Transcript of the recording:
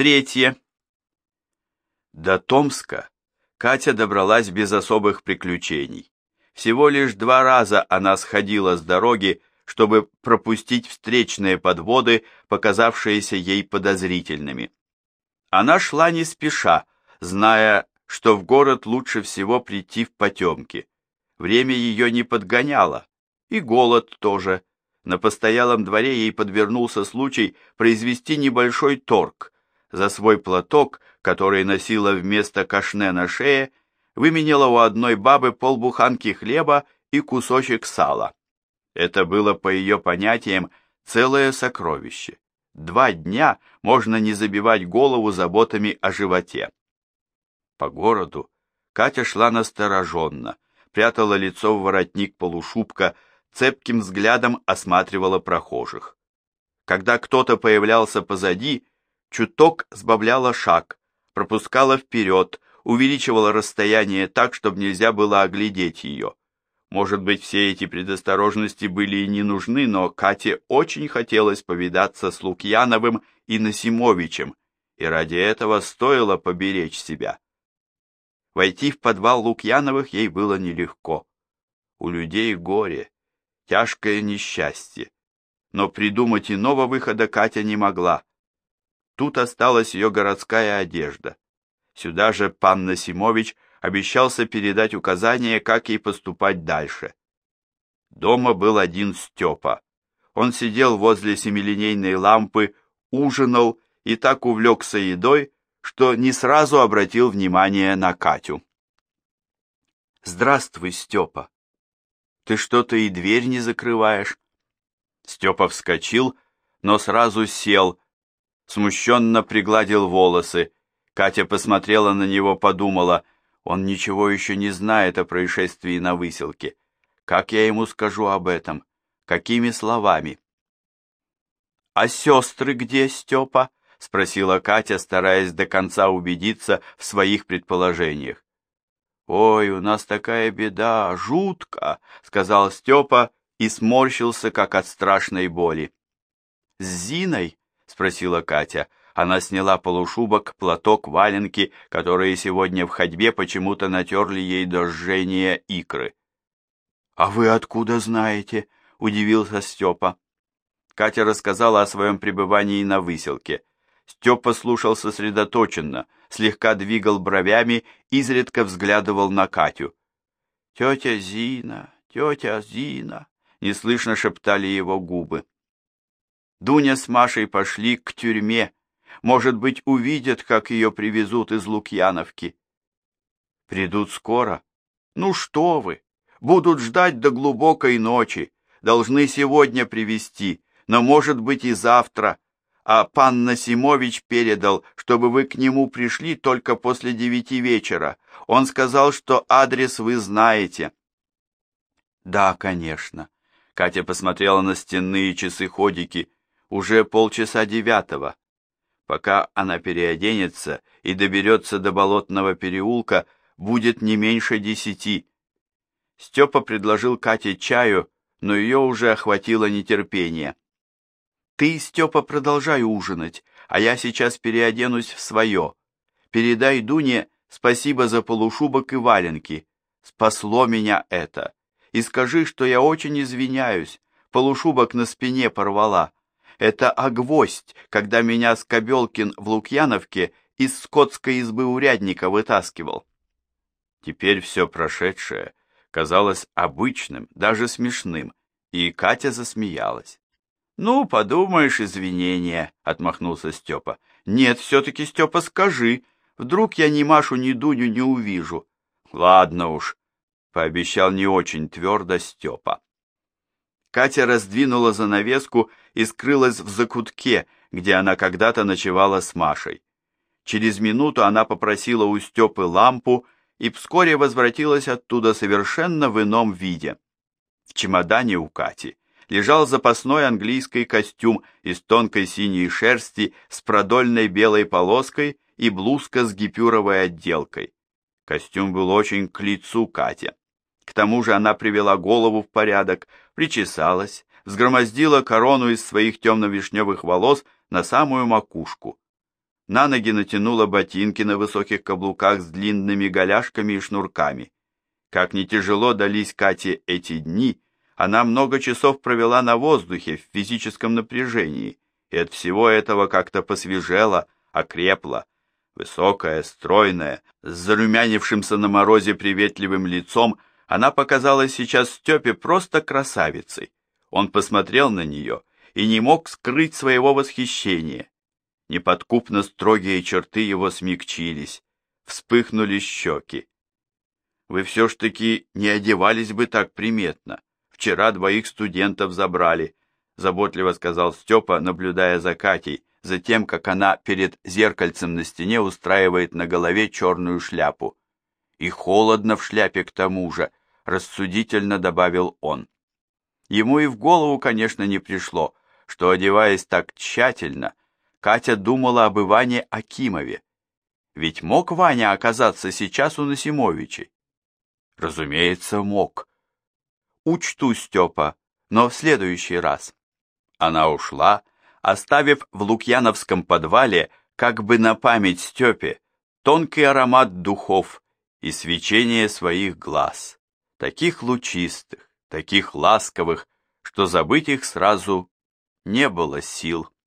Третье. До Томска Катя добралась без особых приключений. Всего лишь 2 раза она сходила с дороги, чтобы пропустить встречные подводы, показавшиеся ей подозрительными. Она шла не спеша, зная, что в город лучше всего прийти в потемки. Время ее не подгоняло, и голод тоже. На постоялом дворе ей подвернулся случай произвести небольшой торг. За свой платок, который носила вместо кашне на шее, выменяла у одной бабы полбуханки хлеба и кусочек сала. Это было, по ее понятиям, целое сокровище. 2 дня можно не забивать голову заботами о животе. По городу Катя шла настороженно, прятала лицо в воротник полушубка, цепким взглядом осматривала прохожих. Когда кто-то появлялся позади, чуток сбавляла шаг, пропускала вперед, увеличивала расстояние так, чтобы нельзя было оглядеть ее. Может быть, все эти предосторожности были и не нужны, но Кате очень хотелось повидаться с Лукьяновым и Насимовичем, и ради этого стоило поберечь себя. Войти в подвал Лукьяновых ей было нелегко. У людей горе, тяжкое несчастье, но придумать иного выхода Катя не могла. Тут осталась ее городская одежда. Сюда же пан Насимович обещался передать указания, как ей поступать дальше. Дома был один Степа. Он сидел возле семилинейной лампы, ужинал и так увлекся едой, что не сразу обратил внимание на Катю. «Здравствуй, Степа. Ты что-то и дверь не закрываешь?» Степа вскочил, но сразу сел, смущенно пригладил волосы. Катя посмотрела на него, подумала, он ничего еще не знает о происшествии на Выселке. Как я ему скажу об этом? Какими словами? «А сестры где, Степа?» — спросила Катя, стараясь до конца убедиться в своих предположениях. «Ой, у нас такая беда, жутко!» — сказал Степа и сморщился, как от страшной боли. «С Зиной?» — спросила Катя. Она сняла полушубок, платок, валенки, которые сегодня в ходьбе почему-то натерли ей до жжения икры. «А вы откуда знаете?» — удивился Степа. Катя рассказала о своем пребывании на Выселке. Степа слушал сосредоточенно, слегка двигал бровями, изредка взглядывал на Катю. «Тетя Зина, тетя Зина!» — неслышно шептали его губы. Дуня с Машей пошли к тюрьме. Может быть, увидят, как ее привезут из Лукьяновки. Придут скоро? Ну что вы! Будут ждать до глубокой ночи. Должны сегодня привезти, но, может быть, и завтра. А пан Насимович передал, чтобы вы к нему пришли только после 9 вечера. Он сказал, что адрес вы знаете. Да, конечно. Катя посмотрела на стенные часы-ходики. Уже 9:30. Пока она переоденется и доберется до Болотного переулка, будет не меньше 10. Степа предложил Кате чаю, но ее уже охватило нетерпение. «Ты, Степа, продолжай ужинать, а я сейчас переоденусь в свое. Передай Дуне спасибо за полушубок и валенки. Спасло меня это. И скажи, что я очень извиняюсь, полушубок на спине порвала. Это огвоздь, когда меня Скобелкин в Лукьяновке из скотской избы урядника вытаскивал». Теперь все прошедшее казалось обычным, даже смешным, и Катя засмеялась. «Ну, подумаешь, извинения», — отмахнулся Степа. «Нет, все-таки, Степа, скажи, вдруг я ни Машу, ни Дуню не увижу». «Ладно уж», — пообещал не очень твердо Степа. Катя раздвинула занавеску и скрылась в закутке, где она когда-то ночевала с Машей. Через минуту она попросила у Степы лампу и вскоре возвратилась оттуда совершенно в ином виде. В чемодане у Кати лежал запасной английский костюм из тонкой синей шерсти с продольной белой полоской и блузка с гипюровой отделкой. Костюм был очень к лицу Кате. К тому же она привела голову в порядок, причесалась, взгромоздила корону из своих темно-вишневых волос на самую макушку. На ноги натянула ботинки на высоких каблуках с длинными голяшками и шнурками. Как не тяжело дались Кате эти дни, она много часов провела на воздухе в физическом напряжении, и от всего этого как-то посвежела, окрепла. Высокая, стройная, с зарумянившимся на морозе приветливым лицом, она показалась сейчас Степе просто красавицей. Он посмотрел на нее и не мог скрыть своего восхищения. Неподкупно строгие черты его смягчились, вспыхнули щеки. «Вы все ж таки не одевались бы так приметно. Вчера 2 студентов забрали», — заботливо сказал Степа, наблюдая за Катей, за тем, как она перед зеркальцем на стене устраивает на голове черную шляпу. «И холодно в шляпе к тому же», — рассудительно добавил он. Ему и в голову, конечно, не пришло, что, одеваясь так тщательно, Катя думала об Иване Акимове. Ведь мог Ваня оказаться сейчас у Насимовичей? Разумеется, мог. Учту, Степа, но в следующий раз. Она ушла, оставив в лукьяновском подвале, как бы на память Степе, тонкий аромат духов и свечение своих глаз, таких лучистых, таких ласковых, что забыть их сразу не было сил.